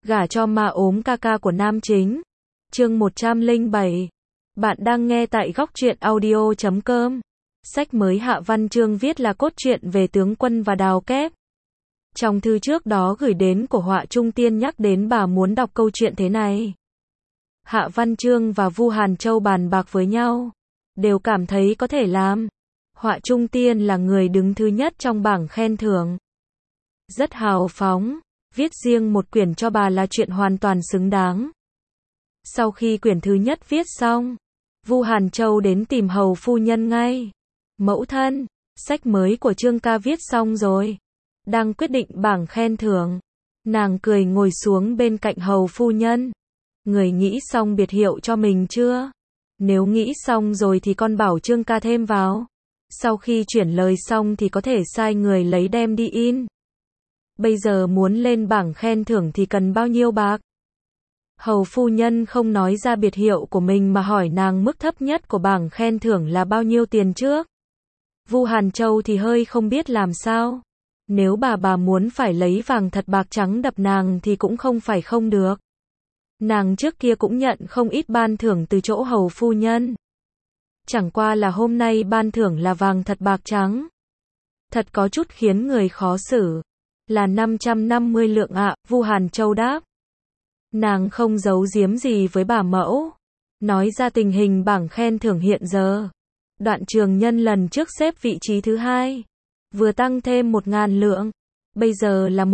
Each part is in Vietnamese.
Gả cho ma ốm ca ca của nam chính. Chương 107. Bạn đang nghe tại góc truyện audio.com. Sách mới Hạ Văn Chương viết là cốt truyện về tướng quân và đào kép. Trong thư trước đó gửi đến của Họa Trung Tiên nhắc đến bà muốn đọc câu chuyện thế này. Hạ Văn Chương và Vu Hàn Châu bàn bạc với nhau, đều cảm thấy có thể làm. Họa Trung Tiên là người đứng thứ nhất trong bảng khen thưởng. Rất hào phóng, viết riêng một quyển cho bà là chuyện hoàn toàn xứng đáng. Sau khi quyển thứ nhất viết xong, Vu Hàn Châu đến tìm hầu phu nhân ngay. Mẫu thân, sách mới của Trương ca viết xong rồi. Đang quyết định bảng khen thưởng. Nàng cười ngồi xuống bên cạnh hầu phu nhân. Người nghĩ xong biệt hiệu cho mình chưa? Nếu nghĩ xong rồi thì con bảo Trương ca thêm vào. Sau khi chuyển lời xong thì có thể sai người lấy đem đi in. Bây giờ muốn lên bảng khen thưởng thì cần bao nhiêu bạc? Hầu phu nhân không nói ra biệt hiệu của mình mà hỏi nàng mức thấp nhất của bảng khen thưởng là bao nhiêu tiền trước. Vu Hàn Châu thì hơi không biết làm sao. Nếu bà muốn phải lấy vàng thật bạc trắng đập nàng thì cũng không phải không được. Nàng trước kia cũng nhận không ít ban thưởng từ chỗ hầu phu nhân. Chẳng qua là hôm nay ban thưởng là vàng thật bạc trắng. Thật có chút khiến người khó xử. Là 550 lượng ạ, Vu Hàn Châu đáp. Nàng không giấu giếm gì với bà mẫu. Nói ra tình hình bảng khen thưởng hiện giờ. Đoạn Trường Nhân lần trước xếp vị trí thứ 2. Vừa tăng thêm 1.000 lượng. Bây giờ là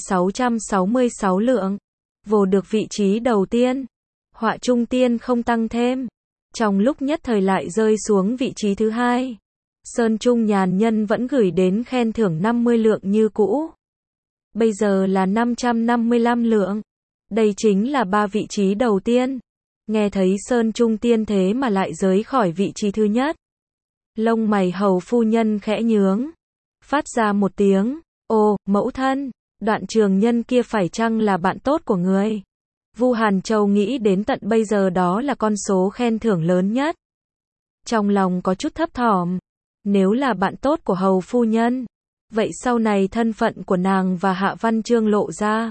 1.666 lượng. Vô được vị trí đầu tiên. Họa Trung Tiên không tăng thêm. Trong lúc nhất thời lại rơi xuống vị trí thứ 2. Sơn Trung Nhàn Nhân vẫn gửi đến khen thưởng 50 lượng như cũ. Bây giờ là 555 lượng. Đây chính là 3 vị trí đầu tiên. Nghe thấy Sơn Trung Tiên thế mà lại rơi khỏi vị trí thứ nhất. Lông mày hầu phu nhân khẽ nhướng. Phát ra một tiếng. Ồ, mẫu thân, Đoạn Trường Nhân kia phải chăng là bạn tốt của người? Vu Hàn Châu nghĩ đến tận bây giờ đó là con số khen thưởng lớn nhất. Trong lòng có chút thấp thỏm. Nếu là bạn tốt của hầu phu nhân, vậy sau này thân phận của nàng và Hạ Văn Chương lộ ra,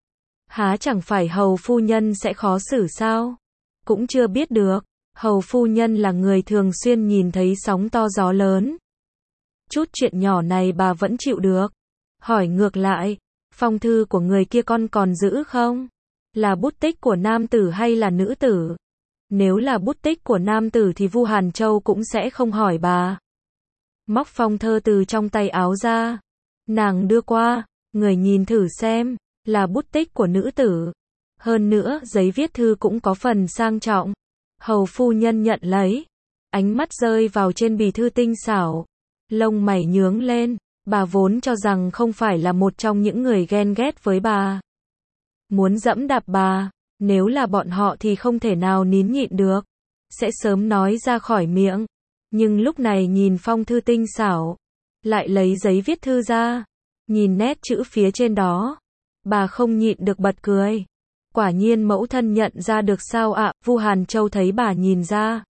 há chẳng phải hầu phu nhân sẽ khó xử sao? Cũng chưa biết được. Hầu phu nhân là người thường xuyên nhìn thấy sóng to gió lớn. Chút chuyện nhỏ này bà vẫn chịu được. Hỏi ngược lại, phong thư của người kia con còn giữ không? Là bút tích của nam tử hay là nữ tử? Nếu là bút tích của nam tử thì Vu Hàn Châu cũng sẽ không hỏi bà. Móc phong thơ từ trong tay áo ra. Nàng đưa qua, người nhìn thử xem, là bút tích của nữ tử. Hơn nữa, giấy viết thư cũng có phần sang trọng. Hầu phu nhân nhận lấy. Ánh mắt rơi vào trên bì thư tinh xảo. Lông mày nhướng lên. Bà vốn cho rằng không phải là một trong những người ghen ghét với bà. Muốn dẫm đạp bà. Nếu là bọn họ thì không thể nào nín nhịn được. Sẽ sớm nói ra khỏi miệng. Nhưng lúc này nhìn phong thư tinh xảo. Lại lấy giấy viết thư ra. Nhìn nét chữ phía trên đó. Bà không nhịn được bật cười. Quả nhiên mẫu thân nhận ra được sao ạ? Vu Hàn Châu thấy bà nhìn ra.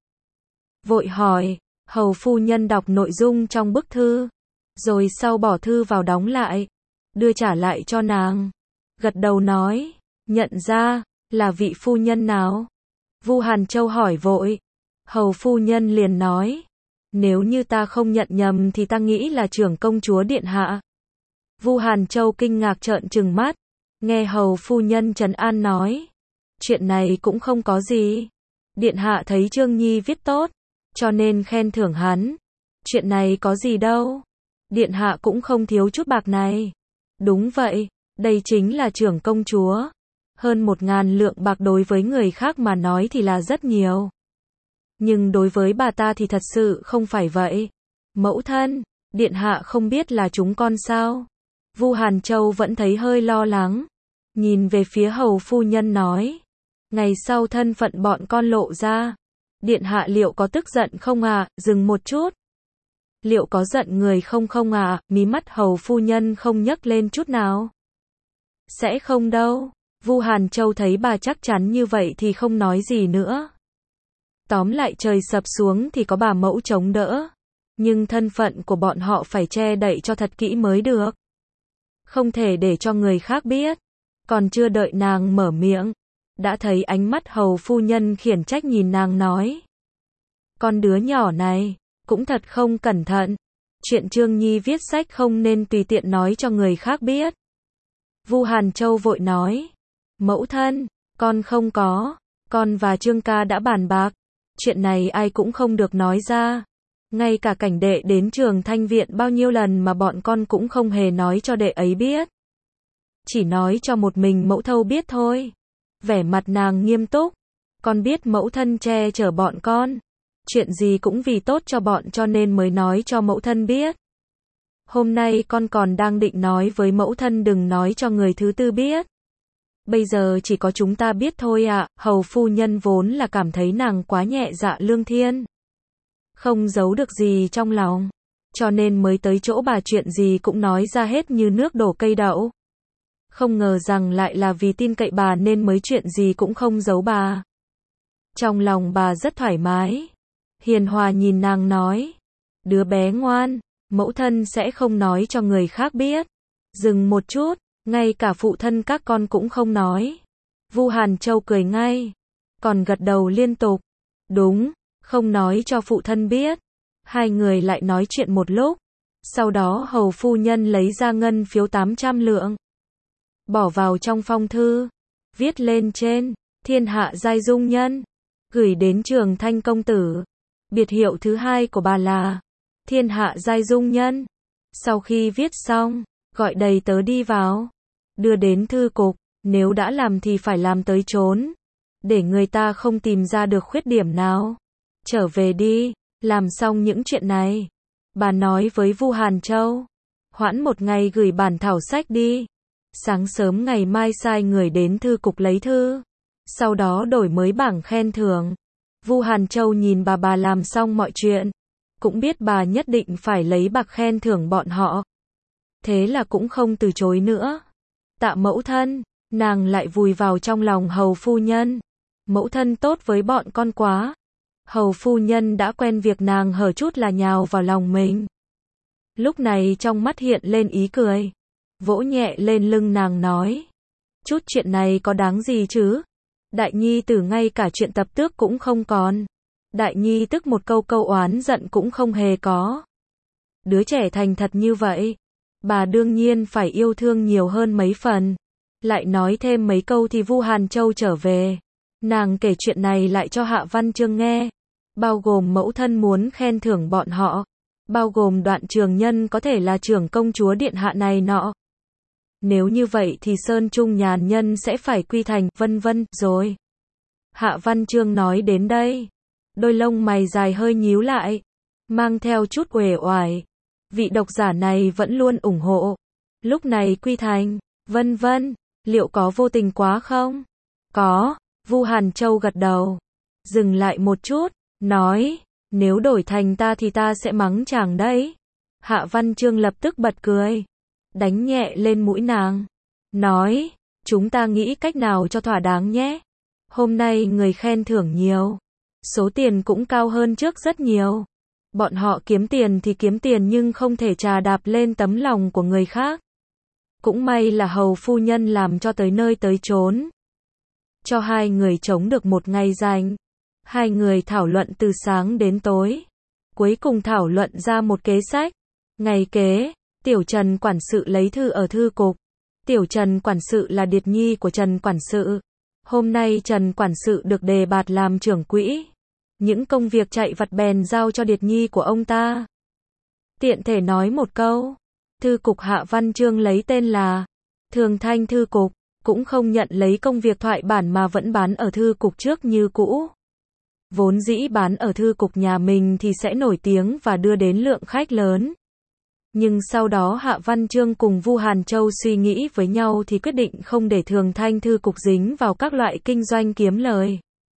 Vội hỏi. Hầu phu nhân đọc nội dung trong bức thư. Rồi sau bỏ thư vào đóng lại. Đưa trả lại cho nàng. Gật đầu nói. Nhận ra. Là vị phu nhân nào? Vu Hàn Châu hỏi vội. Hầu phu nhân liền nói. Nếu như ta không nhận nhầm thì ta nghĩ là trưởng công chúa điện hạ. Vu Hàn Châu kinh ngạc trợn trừng mắt. Nghe hầu phu nhân trấn an nói. Chuyện này cũng không có gì. Điện hạ thấy Trương Nhi viết tốt. Cho nên khen thưởng hắn. Chuyện này có gì đâu. Điện hạ cũng không thiếu chút bạc này. Đúng vậy. Đây chính là trưởng công chúa. Hơn 1.000 lượng bạc đối với người khác mà nói thì là rất nhiều. Nhưng đối với bà ta thì thật sự không phải vậy. Mẫu thân, điện hạ không biết là chúng con sao? Vu Hàn Châu vẫn thấy hơi lo lắng. Nhìn về phía hầu phu nhân nói. Ngày sau thân phận bọn con lộ ra. Điện hạ liệu có tức giận không à? Dừng một chút. Liệu có giận người không à? Mí mắt hầu phu nhân không nhấc lên chút nào. Sẽ không đâu. Vu Hàn Châu thấy bà chắc chắn như vậy thì không nói gì nữa. Tóm lại trời sập xuống thì có bà mẫu chống đỡ. Nhưng thân phận của bọn họ phải che đậy cho thật kỹ mới được. Không thể để cho người khác biết. Còn chưa đợi nàng mở miệng, đã thấy ánh mắt hầu phu nhân khiển trách nhìn nàng nói. Con đứa nhỏ này, cũng thật không cẩn thận. Chuyện Trương Nhi viết sách không nên tùy tiện nói cho người khác biết. Vu Hàn Châu vội nói. Mẫu thân, con không có. Con và Trương ca đã bàn bạc. Chuyện này ai cũng không được nói ra. Ngay cả cảnh đệ đến trường Thanh Viện bao nhiêu lần mà bọn con cũng không hề nói cho đệ ấy biết. Chỉ nói cho một mình mẫu thâu biết thôi. Vẻ mặt nàng nghiêm túc. Con biết mẫu thân che chở bọn con. Chuyện gì cũng vì tốt cho bọn cho nên mới nói cho mẫu thân biết. Hôm nay con còn đang định nói với mẫu thân đừng nói cho người thứ tư biết. Bây giờ chỉ có chúng ta biết thôi ạ. Hầu phu nhân vốn là cảm thấy nàng quá nhẹ dạ lương thiên. Không giấu được gì trong lòng. Cho nên mới tới chỗ bà chuyện gì cũng nói ra hết như nước đổ cây đậu. Không ngờ rằng lại là vì tin cậy bà nên mới chuyện gì cũng không giấu bà. Trong lòng bà rất thoải mái. Hiền hòa nhìn nàng nói. Đứa bé ngoan, mẫu thân sẽ không nói cho người khác biết. Dừng một chút, ngay cả phụ thân các con cũng không nói. Vu Hàn Châu cười ngay. Còn gật đầu liên tục. Đúng, không nói cho phụ thân biết. Hai người lại nói chuyện một lúc. Sau đó hầu phu nhân lấy ra ngân phiếu 800 lượng. Bỏ vào trong phong thư. Viết lên trên. Thiên hạ giai dung nhân. Gửi đến Trường Thanh công tử. Biệt hiệu thứ hai của bà là Thiên hạ giai dung nhân. Sau khi viết xong, gọi đầy tớ đi vào. Đưa đến thư cục. Nếu đã làm thì phải làm tới chốn. Để người ta không tìm ra được khuyết điểm nào. Trở về đi. Làm xong những chuyện này. Bà nói với Vu Hàn Châu. Hoãn một ngày gửi bản thảo sách đi. Sáng sớm ngày mai sai người đến thư cục lấy thư. Sau đó đổi mới bảng khen thưởng. Vu Hàn Châu nhìn bà làm xong mọi chuyện. Cũng biết bà nhất định phải lấy bạc khen thưởng bọn họ. Thế là cũng không từ chối nữa. Tạ mẫu thân, nàng lại vùi vào trong lòng hầu phu nhân. Mẫu thân tốt với bọn con quá. Hầu phu nhân đã quen việc nàng hở chút là nhào vào lòng mình. Lúc này trong mắt hiện lên ý cười. Vỗ nhẹ lên lưng nàng nói. Chút chuyện này có đáng gì chứ? Đại nhi tử ngay cả chuyện tập tước cũng không còn. Đại nhi tức một câu oán giận cũng không hề có. Đứa trẻ thành thật như vậy. Bà đương nhiên phải yêu thương nhiều hơn mấy phần. Lại nói thêm mấy câu thì Vu Hàn Châu trở về. Nàng kể chuyện này lại cho Hạ Văn Chương nghe. Bao gồm mẫu thân muốn khen thưởng bọn họ. Bao gồm đoạn trường nhân có thể là trưởng công chúa điện hạ này nọ. Nếu như vậy thì Sơn Trung nhàn nhân sẽ phải quy thành, vân vân, rồi. Hạ Văn Chương nói đến đây. Đôi lông mày dài hơi nhíu lại. Mang theo chút uể oải. Vị độc giả này vẫn luôn ủng hộ. Lúc này quy thành, vân vân, liệu có vô tình quá không? Có, Vu Hàn Châu gật đầu. Dừng lại một chút, nói, nếu đổi thành ta thì ta sẽ mắng chàng đấy. Hạ Văn Chương lập tức bật cười. Đánh nhẹ lên mũi nàng. Nói, chúng ta nghĩ cách nào cho thỏa đáng nhé. Hôm nay người khen thưởng nhiều. Số tiền cũng cao hơn trước rất nhiều. Bọn họ kiếm tiền thì kiếm tiền nhưng không thể trà đạp lên tấm lòng của người khác. Cũng may là hầu phu nhân làm cho tới nơi tới chốn. Cho hai người chống được một ngày rảnh. Hai người thảo luận từ sáng đến tối. Cuối cùng thảo luận ra một kế sách. Ngày kế, Tiểu Trần quản sự lấy thư ở thư cục. Tiểu Trần quản sự là điệt nhi của Trần quản sự. Hôm nay Trần quản sự được đề bạt làm trưởng quỹ. Những công việc chạy vặt bèn giao cho điệt nhi của ông ta. Tiện thể nói một câu. Thư cục Hạ Văn Chương lấy tên là Thường Thanh Thư Cục. Cũng không nhận lấy công việc thoại bản mà vẫn bán ở thư cục trước như cũ. Vốn dĩ bán ở thư cục nhà mình thì sẽ nổi tiếng và đưa đến lượng khách lớn. Nhưng sau đó Hạ Văn Chương cùng Vu Hàn Châu suy nghĩ với nhau thì quyết định không để Thường Thanh Thư Cục dính vào các loại kinh doanh kiếm lời.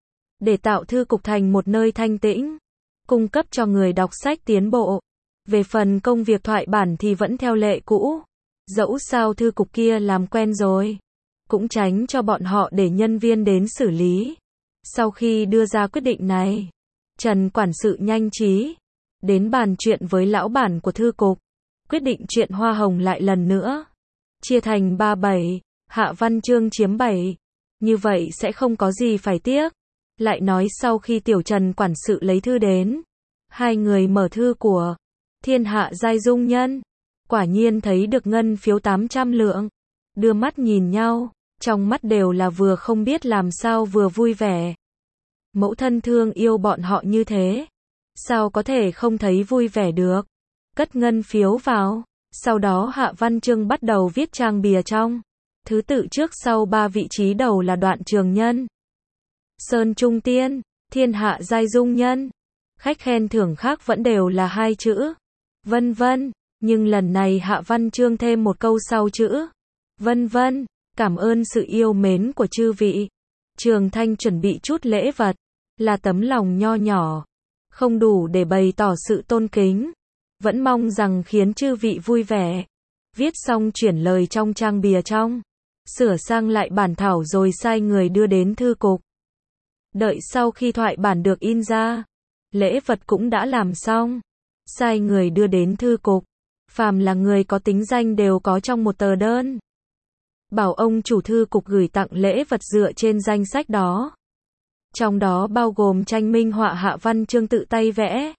Để tạo thư cục thành một nơi thanh tĩnh, cung cấp cho người đọc sách tiến bộ. Về phần công việc thoại bản thì vẫn theo lệ cũ. Dẫu sao thư cục kia làm quen rồi, cũng tránh cho bọn họ để nhân viên đến xử lý. Sau khi đưa ra quyết định này, Trần quản sự nhanh trí đến bàn chuyện với lão bản của thư cục, quyết định chuyện hoa hồng lại lần nữa, chia thành 37, Hạ Văn Chương chiếm 7. Như vậy sẽ không có gì phải tiếc. Lại nói sau khi Tiểu Trần quản sự lấy thư đến, hai người mở thư của Thiên Hạ Giai Dung Nhân, quả nhiên thấy được ngân phiếu 800 lượng. Đưa mắt nhìn nhau, trong mắt đều là vừa không biết làm sao vừa vui vẻ. Mẫu thân thương yêu bọn họ như thế, sao có thể không thấy vui vẻ được. Cất ngân phiếu vào, sau đó Hạ Văn Chương bắt đầu viết trang bìa trong. Thứ tự trước sau 3 vị trí đầu là Đoạn Trường Nhân, Sơn Trung Tiên, Thiên Hạ Giai Dung Nhân. Khách khen thưởng khác vẫn đều là 2 chữ, vân vân, nhưng lần này Hạ Văn Chương thêm một câu sau chữ, vân vân, cảm ơn sự yêu mến của chư vị. Trường Thanh chuẩn bị chút lễ vật, là tấm lòng nho nhỏ, không đủ để bày tỏ sự tôn kính, vẫn mong rằng khiến chư vị vui vẻ. Viết xong chuyển lời trong trang bìa trong, sửa sang lại bản thảo rồi sai người đưa đến thư cục. Đợi sau khi thoại bản được in ra, lễ vật cũng đã làm xong, sai người đưa đến thư cục, phàm là người có tính danh đều có trong một tờ đơn. Bảo ông chủ thư cục gửi tặng lễ vật dựa trên danh sách đó. Trong đó bao gồm tranh minh họa Hạ Văn Chương tự tay vẽ,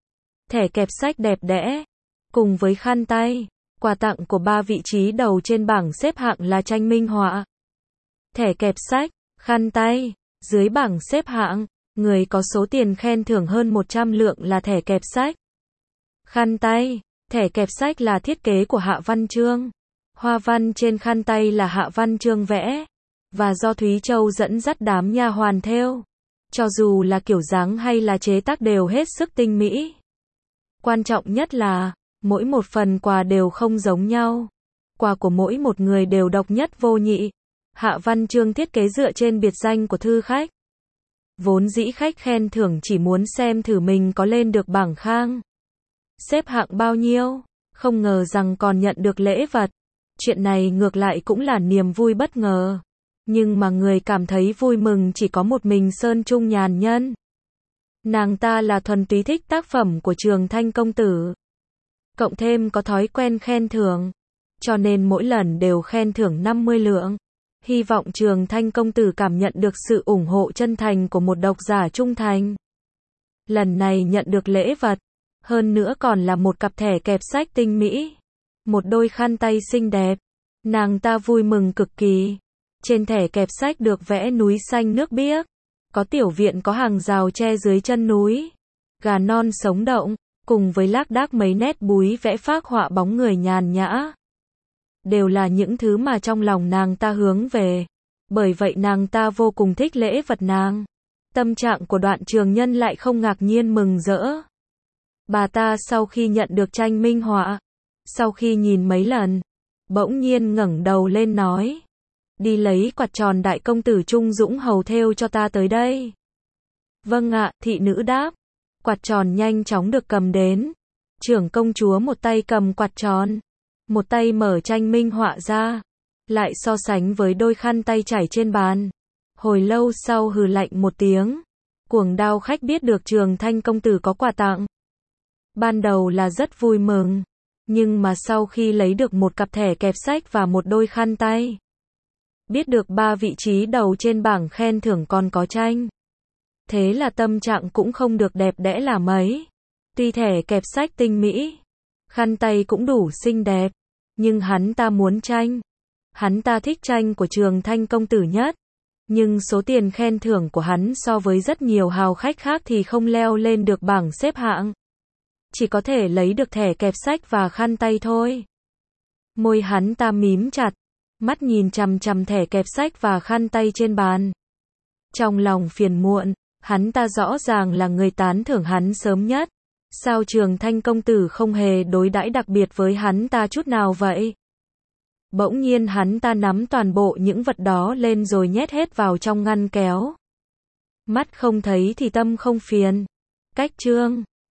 thẻ kẹp sách đẹp đẽ, cùng với khăn tay. Quà tặng của 3 vị trí đầu trên bảng xếp hạng là tranh minh họa, thẻ kẹp sách, khăn tay. Dưới bảng xếp hạng, người có số tiền khen thưởng hơn 100 lượng là thẻ kẹp sách, khăn tay. Thẻ kẹp sách là thiết kế của Hạ Văn Chương. Hoa văn trên khăn tay là Hạ Văn Chương vẽ, và do Thúy Châu dẫn dắt đám nha hoàn thêu. Cho dù là kiểu dáng hay là chế tác đều hết sức tinh mỹ. Quan trọng nhất là, mỗi một phần quà đều không giống nhau. Quà của mỗi một người đều độc nhất vô nhị. Hạ Văn Chương thiết kế dựa trên biệt danh của thư khách. Vốn dĩ khách khen thưởng chỉ muốn xem thử mình có lên được bảng khang, xếp hạng bao nhiêu, không ngờ rằng còn nhận được lễ vật. Chuyện này ngược lại cũng là niềm vui bất ngờ. Nhưng mà người cảm thấy vui mừng chỉ có một mình Sơn Trung Nhàn Nhân. Nàng ta là thuần túy thích tác phẩm của Trường Thanh công tử, cộng thêm có thói quen khen thưởng, cho nên mỗi lần đều khen thưởng 50 lượng. Hy vọng Trường Thanh công tử cảm nhận được sự ủng hộ chân thành của một độc giả trung thành. Lần này nhận được lễ vật, hơn nữa còn là một cặp thẻ kẹp sách tinh mỹ, một đôi khăn tay xinh đẹp. Nàng ta vui mừng cực kỳ. Trên thẻ kẹp sách được vẽ núi xanh nước biếc, có tiểu viện có hàng rào tre dưới chân núi, gà non sống động, cùng với lác đác mấy nét búi vẽ phác họa bóng người nhàn nhã. Đều là những thứ mà trong lòng nàng ta hướng về. Bởi vậy nàng ta vô cùng thích lễ vật nàng. Tâm trạng của Đoạn Trường Nhân lại không ngạc nhiên mừng rỡ. Bà ta sau khi nhận được tranh minh họa, sau khi nhìn mấy lần, bỗng nhiên ngẩng đầu lên nói: đi lấy quạt tròn đại công tử Trung Dũng hầu thêu cho ta tới đây. Vâng ạ, thị nữ đáp. Quạt tròn nhanh chóng được cầm đến. Trưởng công chúa một tay cầm quạt tròn, một tay mở tranh minh họa ra, lại so sánh với đôi khăn tay trải trên bàn. Hồi lâu sau hừ lạnh một tiếng. Cuồng Đao khách biết được Trường Thanh công tử có quà tặng. Ban đầu là rất vui mừng, nhưng mà sau khi lấy được một cặp thẻ kẹp sách và một đôi khăn tay, biết được 3 vị trí đầu trên bảng khen thưởng còn có tranh, thế là tâm trạng cũng không được đẹp đẽ là mấy. Tuy thẻ kẹp sách tinh mỹ, khăn tay cũng đủ xinh đẹp, nhưng hắn ta muốn tranh. Hắn ta thích tranh của Trường Thanh công tử nhất, nhưng số tiền khen thưởng của hắn so với rất nhiều hào khách khác thì không leo lên được bảng xếp hạng. Chỉ có thể lấy được thẻ kẹp sách và khăn tay thôi. Môi hắn ta mím chặt, mắt nhìn chằm chằm thẻ kẹp sách và khăn tay trên bàn. Trong lòng phiền muộn, hắn ta rõ ràng là người tán thưởng hắn sớm nhất. Sao Trường Thanh công tử không hề đối đãi đặc biệt với hắn ta chút nào vậy? Bỗng nhiên hắn ta nắm toàn bộ những vật đó lên rồi nhét hết vào trong ngăn kéo. Mắt không thấy thì tâm không phiền. Cách chương